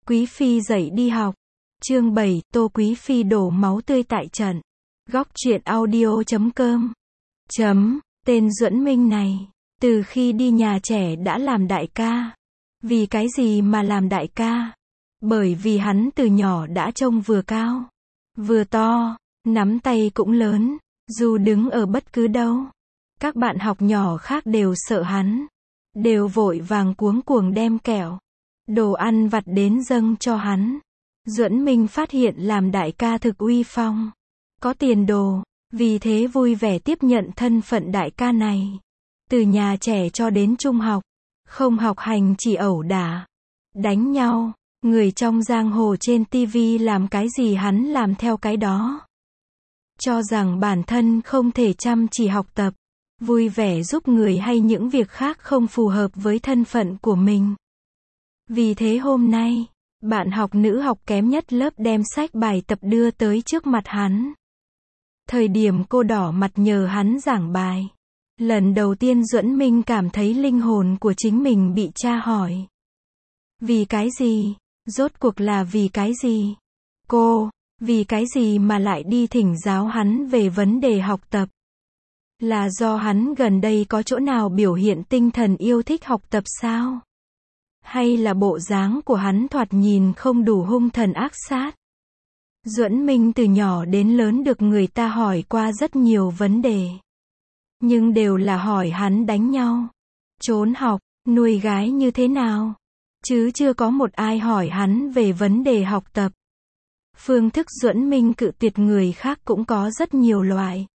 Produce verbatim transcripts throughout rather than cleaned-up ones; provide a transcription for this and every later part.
Quý phi dậy đi học. Chương bảy, Tô Quý phi đổ máu tươi tại trận. Góc truyện audio chấm com. Chấm, tên Duẫn Minh này, từ khi đi nhà trẻ đã làm đại ca. Vì cái gì mà làm đại ca? Bởi vì hắn từ nhỏ đã trông vừa cao, vừa to, nắm tay cũng lớn, dù đứng ở bất cứ đâu. Các bạn học nhỏ khác đều sợ hắn, đều vội vàng cuống cuồng đem kẹo, đồ ăn vặt đến dâng cho hắn. Duẫn Minh phát hiện làm đại ca thực uy phong, có tiền đồ, vì thế vui vẻ tiếp nhận thân phận đại ca này. Từ nhà trẻ cho đến trung học, không học hành chỉ ẩu đả, đánh nhau, người trong giang hồ trên tivi làm cái gì hắn làm theo cái đó. Cho rằng bản thân không thể chăm chỉ học tập, vui vẻ giúp người hay những việc khác không phù hợp với thân phận của mình. Vì thế hôm nay, bạn học nữ học kém nhất lớp đem sách bài tập đưa tới trước mặt hắn. Thời điểm cô đỏ mặt nhờ hắn giảng bài. Lần đầu tiên Duẫn Minh cảm thấy linh hồn của chính mình bị tra hỏi. Vì cái gì? Rốt cuộc là vì cái gì? Cô, vì cái gì mà lại đi thỉnh giáo hắn về vấn đề học tập? Là do hắn gần đây có chỗ nào biểu hiện tinh thần yêu thích học tập sao? Hay là bộ dáng của hắn thoạt nhìn không đủ hung thần ác sát? Duẫn Minh từ nhỏ đến lớn được người ta hỏi qua rất nhiều vấn đề. Nhưng đều là hỏi hắn đánh nhau, trốn học, nuôi gái như thế nào. Chứ chưa có một ai hỏi hắn về vấn đề học tập. Phương thức Duẫn Minh cự tuyệt người khác cũng có rất nhiều loại.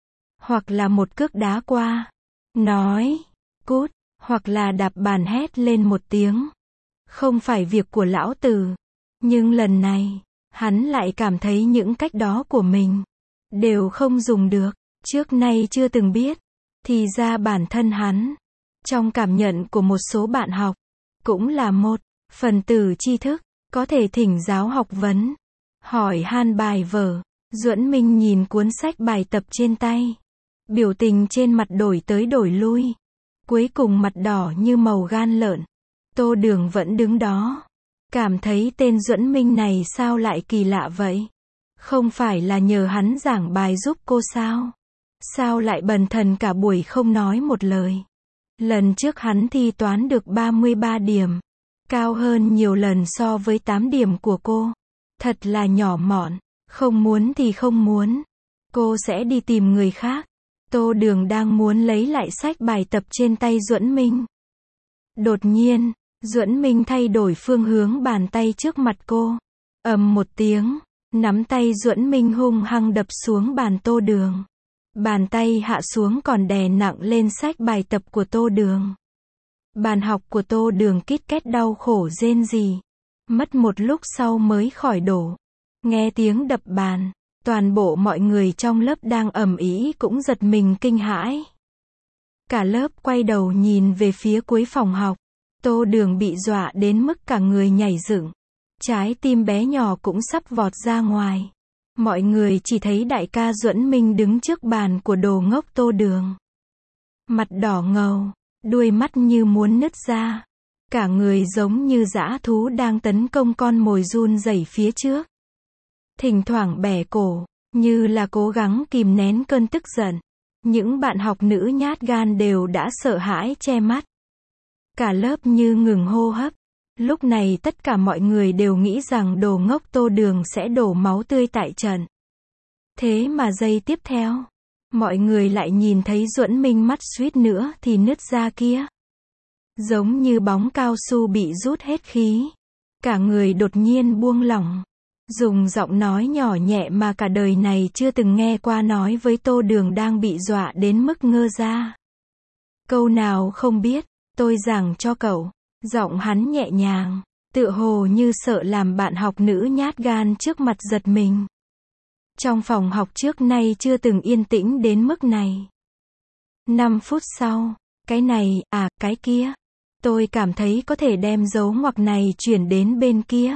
Hoặc là một cước đá qua, nói, cút, hoặc là đạp bàn hét lên một tiếng. Không phải việc của lão tử. Nhưng lần này, hắn lại cảm thấy những cách đó của mình đều không dùng được. Trước nay chưa từng biết. Thì ra bản thân hắn, trong cảm nhận của một số bạn học, cũng là một phần tử tri thức, có thể thỉnh giáo học vấn, hỏi han bài vở. Duẫn Minh nhìn cuốn sách bài tập trên tay, biểu tình trên mặt đổi tới đổi lui, cuối cùng mặt đỏ như màu gan lợn. Tô Đường vẫn đứng đó, cảm thấy tên Duẫn Minh này sao lại kỳ lạ vậy? Không phải là nhờ hắn giảng bài giúp cô sao? Sao lại bần thần cả buổi không nói một lời? Lần trước hắn thi toán được ba mươi ba điểm, cao hơn nhiều lần so với tám điểm của cô. Thật là nhỏ mọn, không muốn thì không muốn. Cô sẽ đi tìm người khác. Tô Đường đang muốn lấy lại sách bài tập trên tay Duẫn Minh. Đột nhiên, Duẫn Minh thay đổi phương hướng bàn tay trước mặt cô. Ầm một tiếng, nắm tay Duẫn Minh hung hăng đập xuống bàn Tô Đường. Bàn tay hạ xuống còn đè nặng lên sách bài tập của Tô Đường. Bàn học của Tô Đường kít két đau khổ rên rỉ. Mất một lúc sau mới khỏi đổ. Nghe tiếng đập bàn, toàn bộ mọi người trong lớp đang ầm ĩ cũng giật mình kinh hãi. Cả lớp quay đầu nhìn về phía cuối phòng học. Tô Đường bị dọa đến mức cả người nhảy dựng. Trái tim bé nhỏ cũng sắp vọt ra ngoài. Mọi người chỉ thấy đại ca Duẫn Minh đứng trước bàn của đồ ngốc Tô Đường. Mặt đỏ ngầu, đuôi mắt như muốn nứt ra. Cả người giống như dã thú đang tấn công con mồi run rẩy phía trước. Thỉnh thoảng bẻ cổ, như là cố gắng kìm nén cơn tức giận. Những bạn học nữ nhát gan đều đã sợ hãi che mắt. Cả lớp như ngừng hô hấp. Lúc này tất cả mọi người đều nghĩ rằng đồ ngốc Tô Đường sẽ đổ máu tươi tại trận. Thế mà giây tiếp theo, mọi người lại nhìn thấy Duẫn Minh mắt suýt nữa thì nứt ra kia. Giống như bóng cao su bị rút hết khí. Cả người đột nhiên buông lỏng. Dùng giọng nói nhỏ nhẹ mà cả đời này chưa từng nghe qua nói với Tô Đường đang bị dọa đến mức ngơ ra. Câu nào không biết, tôi giảng cho cậu. Giọng hắn nhẹ nhàng, tựa hồ như sợ làm bạn học nữ nhát gan trước mặt giật mình. Trong phòng học trước nay chưa từng yên tĩnh đến mức này. Năm phút sau, cái này, à, cái kia. Tôi cảm thấy có thể đem dấu ngoặc này chuyển đến bên kia.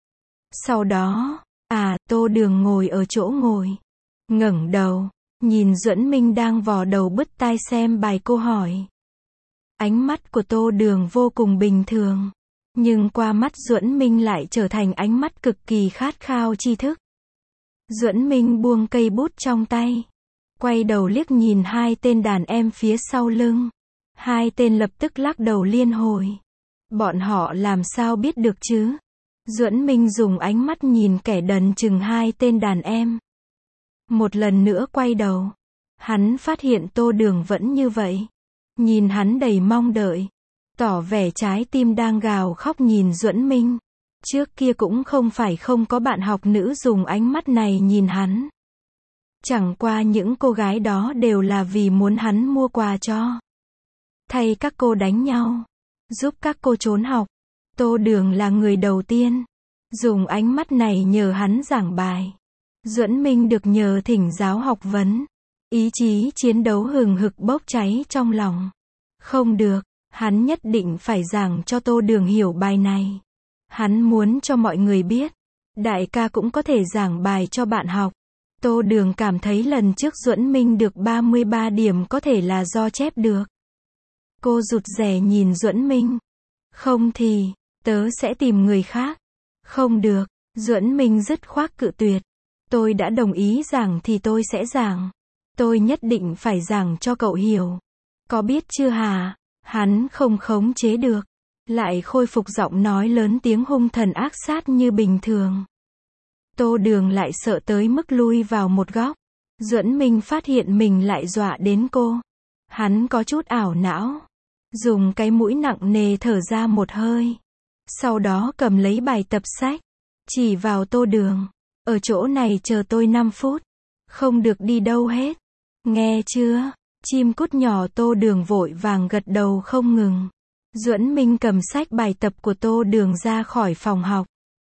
Sau đó, à, Tô Đường ngồi ở chỗ ngồi. Ngẩng đầu, nhìn Duẫn Minh đang vò đầu bứt tai xem bài cô hỏi. Ánh mắt của Tô Đường vô cùng bình thường. Nhưng qua mắt Duẫn Minh lại trở thành ánh mắt cực kỳ khát khao tri thức. Duẫn Minh buông cây bút trong tay, quay đầu liếc nhìn hai tên đàn em phía sau lưng. Hai tên lập tức lắc đầu liên hồi. Bọn họ làm sao biết được chứ? Duẫn Minh dùng ánh mắt nhìn kẻ đần chừng hai tên đàn em. Một lần nữa quay đầu, hắn phát hiện Tô Đường vẫn như vậy. Nhìn hắn đầy mong đợi, tỏ vẻ trái tim đang gào khóc nhìn Duẫn Minh. Trước kia cũng không phải không có bạn học nữ dùng ánh mắt này nhìn hắn. Chẳng qua những cô gái đó đều là vì muốn hắn mua quà cho. Thay các cô đánh nhau, giúp các cô trốn học. Tô Đường là người đầu tiên dùng ánh mắt này nhờ hắn giảng bài. Duẫn Minh được nhờ thỉnh giáo học vấn. Ý chí chiến đấu hừng hực bốc cháy trong lòng. Không được, hắn nhất định phải giảng cho Tô Đường hiểu bài này. Hắn muốn cho mọi người biết, đại ca cũng có thể giảng bài cho bạn học. Tô Đường cảm thấy lần trước Duẫn Minh được ba mươi ba điểm có thể là do chép được. Cô rụt rè nhìn Duẫn Minh. Không thì, tớ sẽ tìm người khác. Không được, Duẫn Minh dứt khoát cự tuyệt. Tôi đã đồng ý giảng thì tôi sẽ giảng. Tôi nhất định phải giảng cho cậu hiểu. Có biết chưa hả? Hắn không khống chế được, lại khôi phục giọng nói lớn tiếng hung thần ác sát như bình thường. Tô Đường lại sợ tới mức lui vào một góc. Duẫn Minh phát hiện mình lại dọa đến cô. Hắn có chút ảo não, dùng cái mũi nặng nề thở ra một hơi. Sau đó cầm lấy bài tập sách, chỉ vào Tô Đường. Ở chỗ này chờ tôi năm phút. Không được đi đâu hết. Nghe chưa? Chim cút nhỏ Tô Đường vội vàng gật đầu không ngừng. Duẫn Minh cầm sách bài tập của Tô Đường ra khỏi phòng học.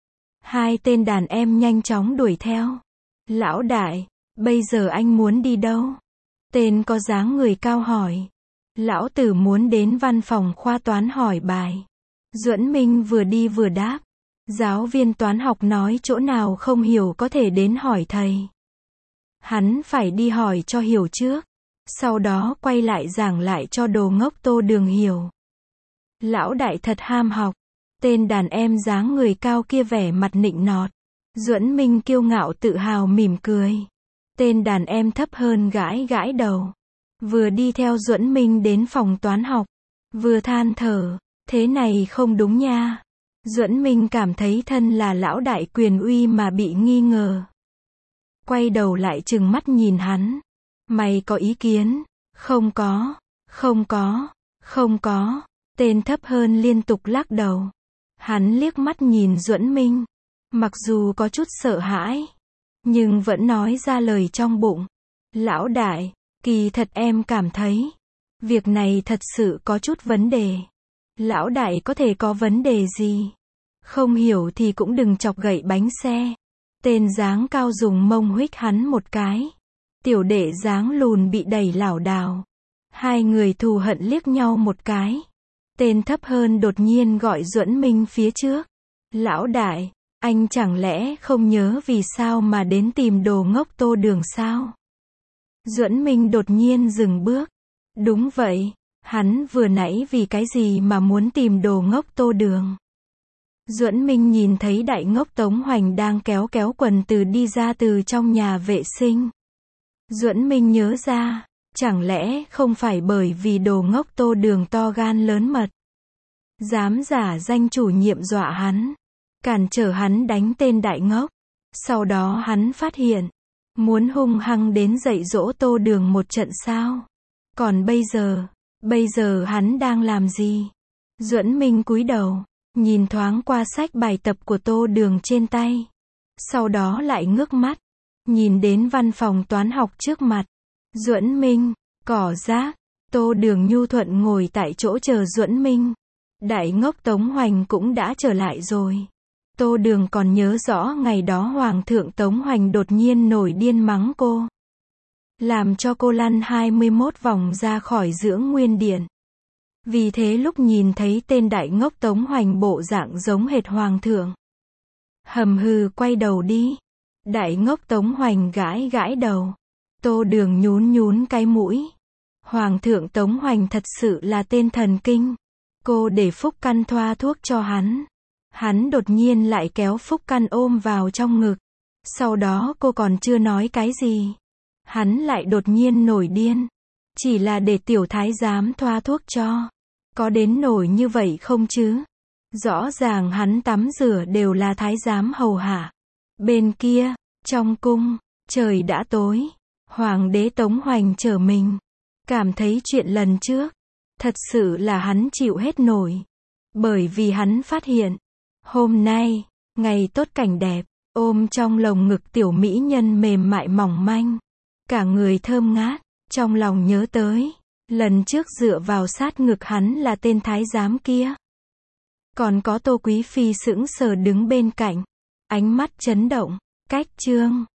Hai tên đàn em nhanh chóng đuổi theo. Lão đại, bây giờ anh muốn đi đâu? Tên có dáng người cao hỏi. Lão tử muốn đến văn phòng khoa toán hỏi bài. Duẫn Minh vừa đi vừa đáp. Giáo viên toán học nói chỗ nào không hiểu có thể đến hỏi thầy. Hắn phải đi hỏi cho hiểu trước, sau đó quay lại giảng lại cho đồ ngốc Tô Đường hiểu. Lão đại thật ham học. Tên đàn em dáng người cao kia vẻ mặt nịnh nọt. Duẫn Minh kiêu ngạo tự hào mỉm cười. Tên đàn em thấp hơn gãi gãi đầu. Vừa đi theo Duẫn Minh đến phòng toán học, vừa than thở, thế này không đúng nha. Duẫn Minh cảm thấy thân là lão đại quyền uy mà bị nghi ngờ. Quay đầu lại trừng mắt nhìn hắn. Mày có ý kiến? Không có, không có, không có. Tên thấp hơn liên tục lắc đầu. Hắn liếc mắt nhìn Duẫn Minh. Mặc dù có chút sợ hãi, nhưng vẫn nói ra lời trong bụng. Lão đại, kỳ thật em cảm thấy, việc này thật sự có chút vấn đề. Lão đại có thể có vấn đề gì? Không hiểu thì cũng đừng chọc gậy bánh xe. Tên dáng cao dùng mông huých hắn một cái. Tiểu đệ dáng lùn bị đẩy lảo đảo. Hai người thù hận liếc nhau một cái. Tên thấp hơn đột nhiên gọi Duẫn Minh phía trước. Lão đại, anh chẳng lẽ không nhớ vì sao mà đến tìm đồ ngốc Tô Đường sao? Duẫn Minh đột nhiên dừng bước. Đúng vậy, hắn vừa nãy vì cái gì mà muốn tìm đồ ngốc Tô Đường? Duẫn Minh nhìn thấy đại ngốc Tống Hoành đang kéo kéo quần từ đi ra từ trong nhà vệ sinh. Duẫn Minh nhớ ra, chẳng lẽ không phải bởi vì đồ ngốc Tô Đường to gan lớn mật, dám giả danh chủ nhiệm dọa hắn, cản trở hắn đánh tên đại ngốc. Sau đó hắn phát hiện, muốn hung hăng đến dạy dỗ Tô Đường một trận sao? Còn bây giờ, bây giờ hắn đang làm gì? Duẫn Minh cúi đầu, nhìn thoáng qua sách bài tập của Tô Đường trên tay. Sau đó lại ngước mắt, nhìn đến văn phòng toán học trước mặt. Duẫn Minh, cỏ rác. Tô Đường nhu thuận ngồi tại chỗ chờ Duẫn Minh. Đại ngốc Tống Hoành cũng đã trở lại rồi. Tô Đường còn nhớ rõ ngày đó Hoàng thượng Tống Hoành đột nhiên nổi điên mắng cô, làm cho cô lăn hai mươi mốt vòng ra khỏi Dưỡng Nguyên Điện. Vì thế lúc nhìn thấy tên đại ngốc Tống Hoành bộ dạng giống hệt Hoàng thượng, hầm hừ quay đầu đi. Đại ngốc Tống Hoành gãi gãi đầu. Tô Đường nhún nhún cái mũi. Hoàng thượng Tống Hoành thật sự là tên thần kinh. Cô để Phúc Căn thoa thuốc cho hắn. Hắn đột nhiên lại kéo Phúc Căn ôm vào trong ngực. Sau đó cô còn chưa nói cái gì. Hắn lại đột nhiên nổi điên. Chỉ là để tiểu thái giám thoa thuốc cho. Có đến nổi như vậy không chứ? Rõ ràng hắn tắm rửa đều là thái giám hầu hạ. Bên kia, trong cung, trời đã tối. Hoàng đế Tống Hoành trở mình. Cảm thấy chuyện lần trước, thật sự là hắn chịu hết nổi. Bởi vì hắn phát hiện, hôm nay, ngày tốt cảnh đẹp, ôm trong lồng ngực tiểu mỹ nhân mềm mại mỏng manh. Cả người thơm ngát, trong lòng nhớ tới. Lần trước dựa vào sát ngực hắn là tên thái giám kia. Còn có Tô Quý Phi sững sờ đứng bên cạnh. Ánh mắt chấn động. Cách chương